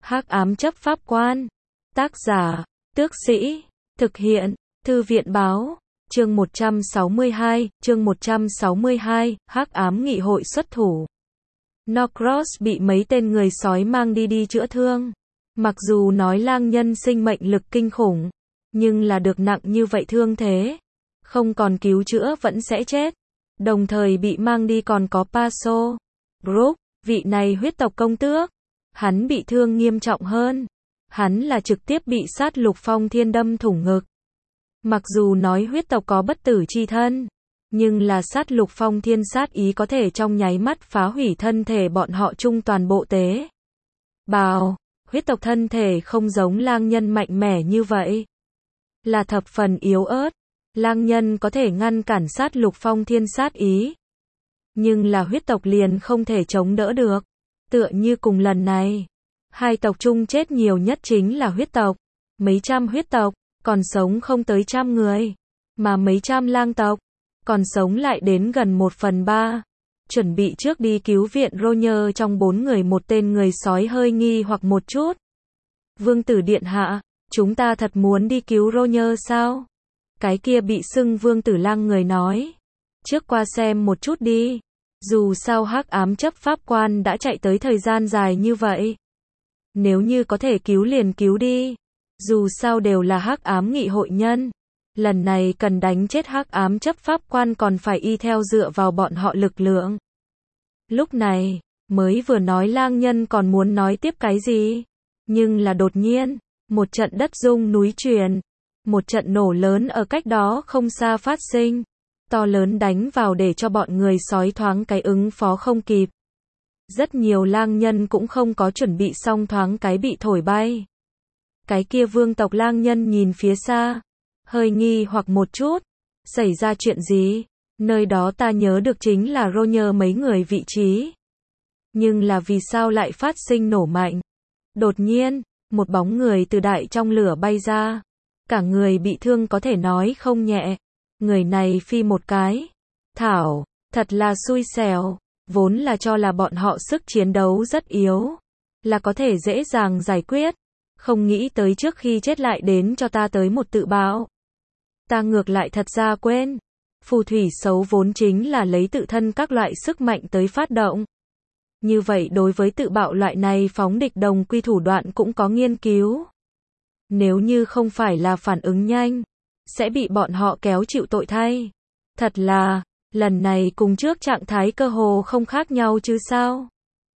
Hắc ám chấp pháp quan. Tác giả, Tước Sĩ. Thực hiện, Thư viện báo. Chương 162, Hắc ám nghị hội xuất thủ. Norcross bị mấy tên người sói mang đi chữa thương. Mặc dù nói lang nhân sinh mệnh lực kinh khủng, nhưng là được nặng như vậy thương thế, không còn cứu chữa vẫn sẽ chết. Đồng thời bị mang đi còn có Paso Brook, vị này huyết tộc công tước. Hắn bị thương nghiêm trọng hơn. Hắn là trực tiếp bị sát lục phong thiên đâm thủng ngực. Mặc dù nói huyết tộc có bất tử chi thân, nhưng là sát lục phong thiên sát ý có thể trong nháy mắt phá hủy thân thể bọn họ chung toàn bộ tế bào. Huyết tộc thân thể không giống lang nhân mạnh mẽ như vậy, là thập phần yếu ớt. Lang nhân có thể ngăn cản sát lục phong thiên sát ý, nhưng là huyết tộc liền không thể chống đỡ được. Tựa như cùng lần này, hai tộc chung chết nhiều nhất chính là huyết tộc. Mấy trăm huyết tộc, còn sống không tới 100 người. Mà mấy trăm lang tộc, còn sống lại đến gần 1/3. Chuẩn bị trước đi cứu viện Roger trong 4 người, một tên người sói hơi nghi hoặc một chút. Vương tử điện hạ, chúng ta thật muốn đi cứu Roger sao? Cái kia bị xưng vương tử lang người nói. Trước qua xem một chút đi. Dù sao hắc ám chấp pháp quan đã chạy tới thời gian dài như vậy. Nếu như có thể cứu liền cứu đi. Dù sao đều là hắc ám nghị hội nhân. Lần này cần đánh chết hắc ám chấp pháp quan còn phải y theo dựa vào bọn họ lực lượng. Lúc này, mới vừa nói lang nhân còn muốn nói tiếp cái gì. Nhưng là đột nhiên, một trận đất rung núi chuyển. Một trận nổ lớn ở cách đó không xa phát sinh. To lớn đánh vào để cho bọn người sói thoáng cái ứng phó không kịp. Rất nhiều lang nhân cũng không có chuẩn bị xong thoáng cái bị thổi bay. Cái kia vương tộc lang nhân nhìn phía xa, hơi nghi hoặc một chút. Xảy ra chuyện gì? Nơi đó ta nhớ được chính là Roger mấy người vị trí. Nhưng là vì sao lại phát sinh nổ mạnh? Đột nhiên, một bóng người từ đại trong lửa bay ra. Cả người bị thương có thể nói không nhẹ. Người này phi một cái. Thảo, thật là xui xẻo. Vốn là cho là bọn họ sức chiến đấu rất yếu, là có thể dễ dàng giải quyết. Không nghĩ tới trước khi chết lại đến cho ta tới một tự bạo. Ta ngược lại thật ra quên. Phù thủy xấu vốn chính là lấy tự thân các loại sức mạnh tới phát động. Như vậy đối với tự bạo loại này phóng địch đồng quy thủ đoạn cũng có nghiên cứu. Nếu như không phải là phản ứng nhanh, sẽ bị bọn họ kéo chịu tội thay. Thật là, lần này cùng trước trạng thái cơ hồ không khác nhau chứ sao.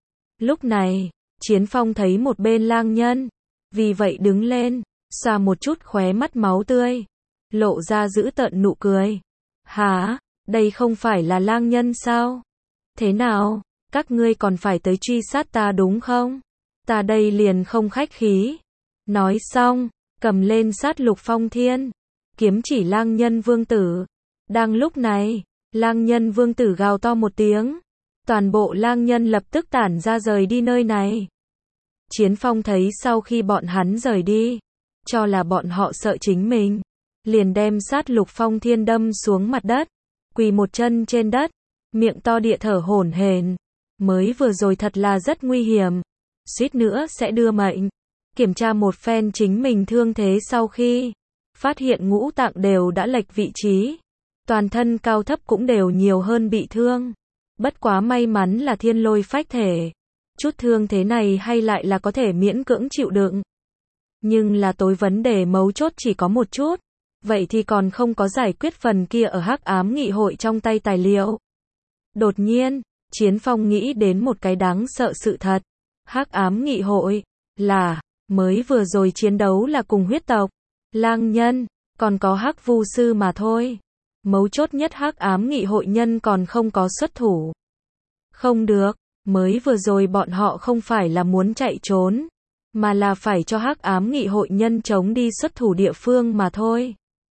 Lúc này, Chiến Phong thấy một bên lang nhân, vì vậy đứng lên, xoa một chút khóe mắt máu tươi, lộ ra dữ tợn nụ cười. Hả, đây không phải là lang nhân sao? Thế nào, các ngươi còn phải tới truy sát ta đúng không? Ta đây liền không khách khí. Nói xong, cầm lên sát lục phong thiên, kiếm chỉ lang nhân vương tử. Đang lúc này, lang nhân vương tử gào to một tiếng. Toàn bộ lang nhân lập tức tản ra rời đi nơi này. Chiến Phong thấy sau khi bọn hắn rời đi, cho là bọn họ sợ chính mình, liền đem sát lục phong thiên đâm xuống mặt đất, quỳ một chân trên đất, miệng to địa thở hổn hển. Mới vừa rồi thật là rất nguy hiểm, suýt nữa sẽ đưa mệnh. Kiểm tra một phen chính mình thương thế sau khi phát hiện ngũ tạng đều đã lệch vị trí, toàn thân cao thấp cũng đều nhiều hơn bị thương. Bất quá may mắn là thiên lôi phách thể, chút thương thế này hay lại là có thể miễn cưỡng chịu đựng. Nhưng là tối vấn đề mấu chốt chỉ có một chút, vậy thì còn không có giải quyết phần kia ở hắc ám nghị hội trong tay tài liệu. Đột nhiên, Chiến Phong nghĩ đến một cái đáng sợ sự thật. Hắc ám nghị hội là mới vừa rồi chiến đấu là cùng huyết tộc, lang nhân, còn có hắc vu sư mà thôi. Mấu chốt nhất hắc ám nghị hội nhân còn không có xuất thủ. Không được, mới vừa rồi bọn họ không phải là muốn chạy trốn, mà là phải cho hắc ám nghị hội nhân chống đi xuất thủ địa phương mà thôi.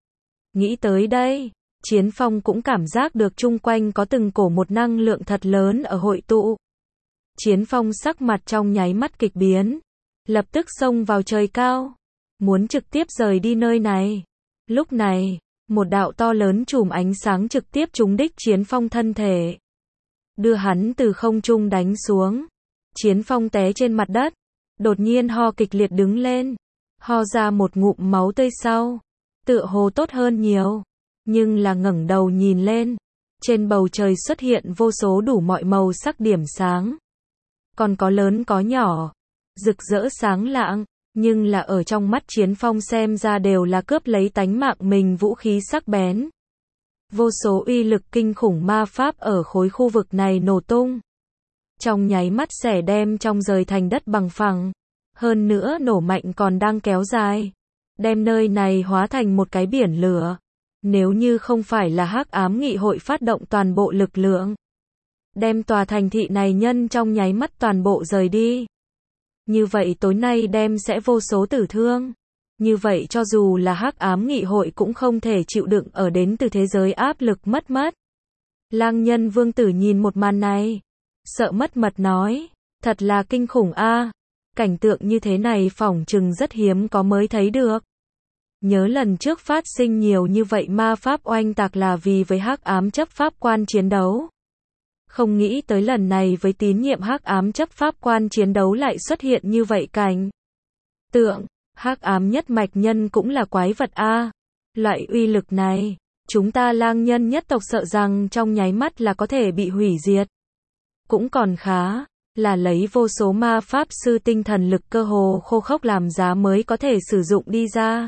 Nghĩ tới đây, Chiến Phong cũng cảm giác được chung quanh có từng cổ một năng lượng thật lớn ở hội tụ. Chiến Phong sắc mặt trong nháy mắt kịch biến, lập tức xông vào trời cao, muốn trực tiếp rời đi nơi này. Lúc này, một đạo to lớn chùm ánh sáng trực tiếp trúng đích Chiến Phong thân thể, đưa hắn từ không trung đánh xuống. Chiến Phong té trên mặt đất, đột nhiên ho kịch liệt đứng lên, ho ra một ngụm máu tươi sau, tựa hồ tốt hơn nhiều, nhưng là ngẩng đầu nhìn lên, trên bầu trời xuất hiện vô số đủ mọi màu sắc điểm sáng, còn có lớn có nhỏ, rực rỡ sáng lạng, nhưng là ở trong mắt Chiến Phong xem ra đều là cướp lấy tánh mạng mình vũ khí sắc bén. Vô số uy lực kinh khủng ma pháp ở khối khu vực này nổ tung. Trong nháy mắt xẻ đem trong rời thành đất bằng phẳng. Hơn nữa nổ mạnh còn đang kéo dài. Đem nơi này hóa thành một cái biển lửa. Nếu như không phải là Hắc Ám Nghị hội phát động toàn bộ lực lượng. Đem tòa thành thị này nhân trong nháy mắt toàn bộ rời đi. Như vậy tối nay đem sẽ vô số tử thương. Như vậy cho dù là Hắc Ám Nghị hội cũng không thể chịu đựng ở đến từ thế giới áp lực mất. Lang Nhân Vương tử nhìn một màn này, sợ mất mật nói, thật là kinh khủng a, cảnh tượng như thế này phỏng chừng rất hiếm có mới thấy được. Nhớ lần trước phát sinh nhiều như vậy ma pháp oanh tạc là vì với Hắc Ám chấp pháp quan chiến đấu. Không nghĩ tới lần này với tín nhiệm Hắc Ám chấp pháp quan chiến đấu lại xuất hiện như vậy cảnh tượng. Hắc Ám nhất mạch nhân cũng là quái vật a. Loại uy lực này, chúng ta Lang Nhân nhất tộc sợ rằng trong nháy mắt là có thể bị hủy diệt. Cũng còn khá, là lấy vô số ma pháp sư tinh thần lực cơ hồ khô khốc làm giá mới có thể sử dụng đi ra.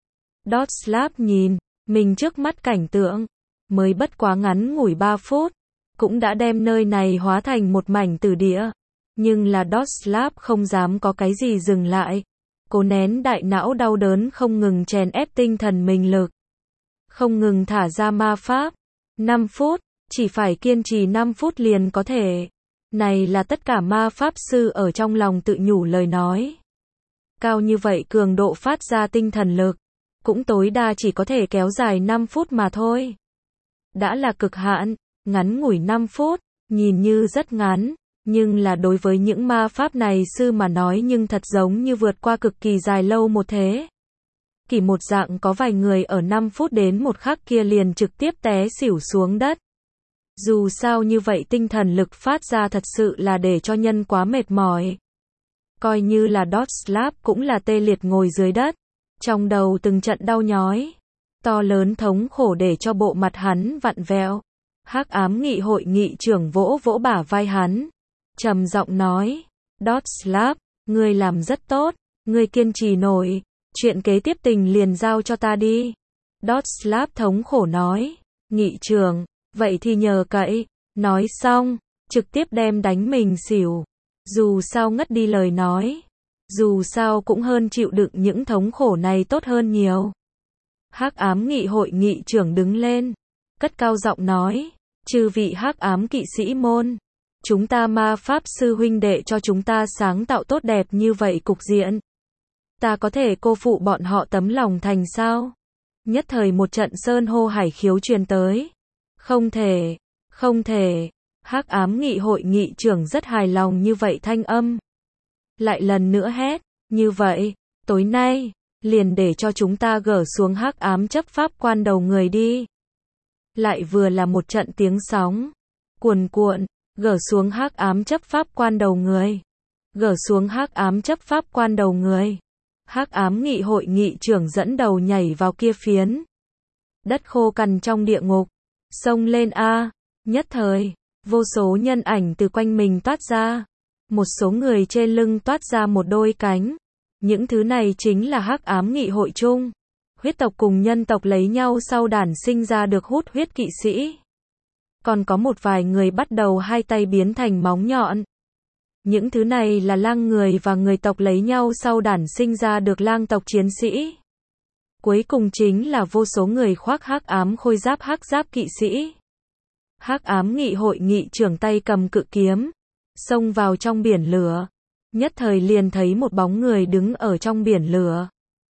Dotslap nhìn, mình trước mắt cảnh tượng, mới bất quá ngắn ngủi 3 phút, cũng đã đem nơi này hóa thành một mảnh tử địa. Nhưng là Dotslap không dám có cái gì dừng lại. Cố nén đại não đau đớn không ngừng chèn ép tinh thần mình lực. Không ngừng thả ra ma pháp. 5 phút, chỉ phải kiên trì 5 phút liền có thể. Này là tất cả ma pháp sư ở trong lòng tự nhủ lời nói. Cao như vậy cường độ phát ra tinh thần lực, cũng tối đa chỉ có thể kéo dài 5 phút mà thôi. Đã là cực hạn, ngắn ngủi 5 phút, nhìn như rất ngắn. Nhưng là đối với những ma pháp này sư mà nói nhưng thật giống như vượt qua cực kỳ dài lâu một thế. Kỳ một dạng có vài người ở 5 phút đến một khắc kia liền trực tiếp té xỉu xuống đất. Dù sao như vậy tinh thần lực phát ra thật sự là để cho nhân quá mệt mỏi. Coi như là Dotslap cũng là tê liệt ngồi dưới đất. Trong đầu từng trận đau nhói. To lớn thống khổ để cho bộ mặt hắn vặn vẹo. Hắc Ám Nghị hội nghị trưởng vỗ vỗ bả vai hắn. Trầm giọng nói, Dotslap, ngươi làm rất tốt, ngươi kiên trì nổi, chuyện kế tiếp tình liền giao cho ta đi. Dotslap thống khổ nói, nghị trưởng, vậy thì nhờ cậy, nói xong, trực tiếp đem đánh mình xỉu. Dù sao ngất đi lời nói, dù sao cũng hơn chịu đựng những thống khổ này tốt hơn nhiều. Hắc Ám Nghị hội nghị trưởng đứng lên, cất cao giọng nói, chư vị Hắc Ám kỵ sĩ môn. Chúng ta ma pháp sư huynh đệ cho chúng ta sáng tạo tốt đẹp như vậy cục diện. Ta có thể cô phụ bọn họ tấm lòng thành sao? Nhất thời một trận sơn hô hải khiếu truyền tới. Không thể, không thể. Hắc Ám Nghị hội nghị trưởng rất hài lòng như vậy thanh âm. Lại lần nữa hét, như vậy, tối nay, liền để cho chúng ta gỡ xuống Hắc Ám chấp pháp quan đầu người đi. Lại vừa là một trận tiếng sóng, cuồn cuộn. Gỡ xuống Hắc Ám chấp pháp quan đầu người. Gỡ xuống Hắc Ám chấp pháp quan đầu người. Hắc Ám Nghị hội nghị trưởng dẫn đầu nhảy vào kia phiến đất khô cằn trong địa ngục. Xông lên a. Nhất thời, vô số nhân ảnh từ quanh mình toát ra. Một số người trên lưng toát ra một đôi cánh. Những thứ này chính là Hắc Ám Nghị hội chung. Huyết tộc cùng nhân tộc lấy nhau sau đản sinh ra được hút huyết kỵ sĩ. Còn có một vài người bắt đầu hai tay biến thành móng nhọn. Những thứ này là lang người và người tộc lấy nhau sau đản sinh ra được lang tộc chiến sĩ. Cuối cùng chính là vô số người khoác hắc ám khôi giáp hắc giáp kỵ sĩ. Hắc Ám Nghị hội nghị trưởng tay cầm cự kiếm, xông vào trong biển lửa. Nhất thời liền thấy một bóng người đứng ở trong biển lửa.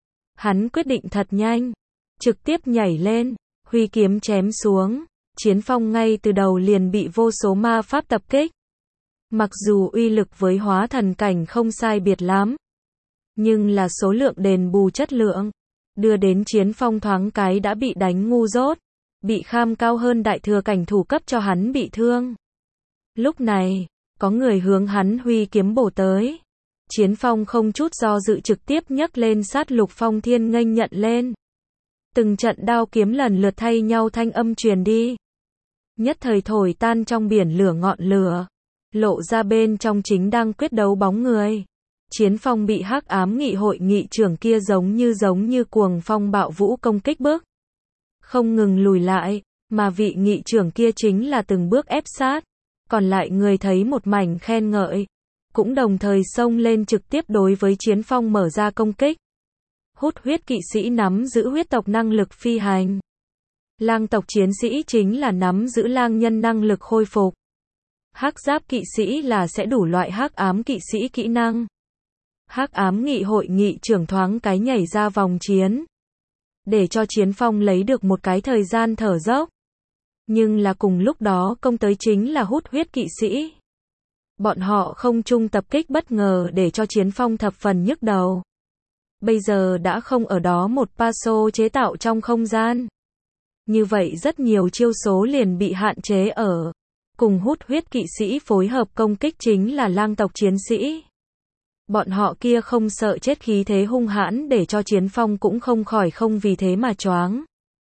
Hắn quyết định thật nhanh, trực tiếp nhảy lên, huy kiếm chém xuống. Chiến Phong ngay từ đầu liền bị vô số ma pháp tập kích. Mặc dù uy lực với hóa thần cảnh không sai biệt lắm, nhưng là số lượng đền bù chất lượng, đưa đến Chiến Phong thoáng cái đã bị đánh ngu dốt, bị kham cao hơn đại thừa cảnh thủ cấp cho hắn bị thương. Lúc này, có người hướng hắn huy kiếm bổ tới. Chiến Phong không chút do dự trực tiếp nhấc lên sát lục phong thiên nghênh nhận lên. Từng trận đao kiếm lần lượt thay nhau thanh âm truyền đi. Nhất thời thổi tan trong biển lửa ngọn lửa. Lộ ra bên trong chính đang quyết đấu bóng người. Chiến Phong bị Hắc Ám Nghị hội nghị trưởng kia giống như cuồng phong bạo vũ công kích bức. Không ngừng lùi lại, mà vị nghị trưởng kia chính là từng bước ép sát. Còn lại người thấy một mảnh khen ngợi. Cũng đồng thời xông lên trực tiếp đối với Chiến Phong mở ra công kích. Hút huyết kỵ sĩ nắm giữ huyết tộc năng lực phi hành. Lang tộc chiến sĩ chính là nắm giữ lang nhân năng lực khôi phục. Hắc giáp kỵ sĩ là sẽ đủ loại hắc ám kỵ sĩ kỹ năng. Hắc ám nghị hội nghị trưởng thoáng cái nhảy ra vòng chiến. Để cho Chiến Phong lấy được một cái thời gian thở dốc. Nhưng là cùng lúc đó công tới chính là hút huyết kỵ sĩ. Bọn họ không chung tập kích bất ngờ để cho Chiến Phong thập phần nhức đầu. Bây giờ đã không ở đó một paso chế tạo trong không gian. Như vậy rất nhiều chiêu số liền bị hạn chế ở. Cùng hút huyết kỵ sĩ phối hợp công kích chính là lang tộc chiến sĩ. Bọn họ kia không sợ chết khí thế hung hãn để cho Chiến Phong cũng không khỏi không vì thế mà choáng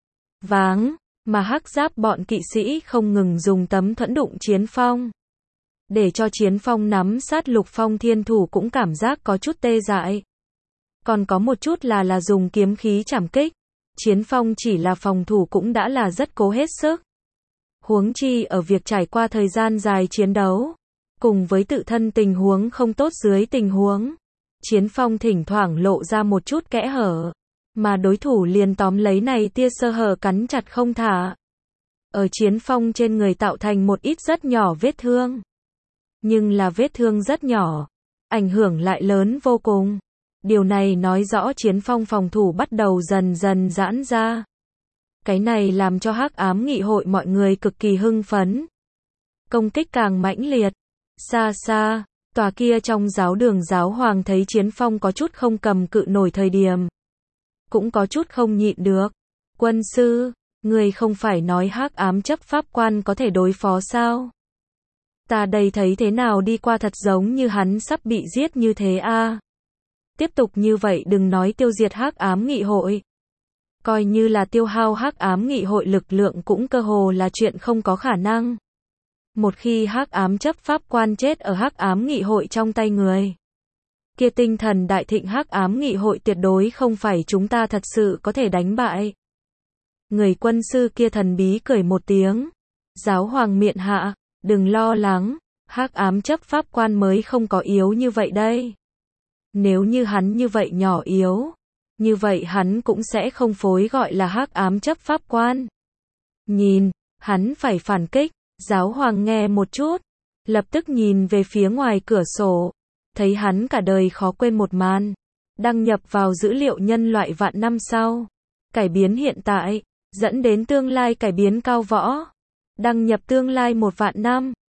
váng, mà hắc giáp bọn kỵ sĩ không ngừng dùng tấm thuẫn đụng Chiến Phong. Để cho Chiến Phong nắm sát lục phong thiên thủ cũng cảm giác có chút tê dại. Còn có một chút là dùng kiếm khí chảm kích. Chiến Phong chỉ là phòng thủ cũng đã là rất cố hết sức. Huống chi ở việc trải qua thời gian dài chiến đấu. Cùng với tự thân tình huống không tốt dưới tình huống. Chiến Phong thỉnh thoảng lộ ra một chút kẽ hở. Mà đối thủ liền tóm lấy này tia sơ hở cắn chặt không thả. Ở Chiến Phong trên người tạo thành một ít rất nhỏ vết thương. Nhưng là vết thương rất nhỏ. Ảnh hưởng lại lớn vô cùng. Điều này nói rõ Chiến Phong phòng thủ bắt đầu dần dần giãn ra. Cái này làm cho Hắc Ám Nghị hội mọi người cực kỳ hưng phấn. Công kích càng mãnh liệt. Xa xa, tòa kia trong giáo đường giáo hoàng thấy Chiến Phong có chút không cầm cự nổi thời điểm. Cũng có chút không nhịn được. Quân sư, người không phải nói Hắc Ám chấp pháp quan có thể đối phó sao? Ta đây thấy thế nào đi qua thật giống như hắn sắp bị giết như thế a. Tiếp tục như vậy đừng nói tiêu diệt Hắc Ám Nghị hội. Coi như là tiêu hao Hắc Ám Nghị hội lực lượng cũng cơ hồ là chuyện không có khả năng. Một khi Hắc Ám chấp pháp quan chết ở Hắc Ám Nghị hội trong tay người. Kia tinh thần đại thịnh Hắc Ám Nghị hội tuyệt đối không phải chúng ta thật sự có thể đánh bại. Người quân sư kia thần bí cười một tiếng. Giáo hoàng miện hạ, đừng lo lắng, Hắc Ám chấp pháp quan mới không có yếu như vậy đây. Nếu như hắn như vậy nhỏ yếu, như vậy hắn cũng sẽ không phối gọi là Hắc Ám chấp pháp quan. Nhìn, hắn phải phản kích, giáo hoàng nghe một chút, lập tức nhìn về phía ngoài cửa sổ, thấy hắn cả đời khó quên một màn, đăng nhập vào dữ liệu nhân loại vạn năm sau, cải biến hiện tại, dẫn đến tương lai cải biến cao võ, đăng nhập tương lai 1 vạn năm.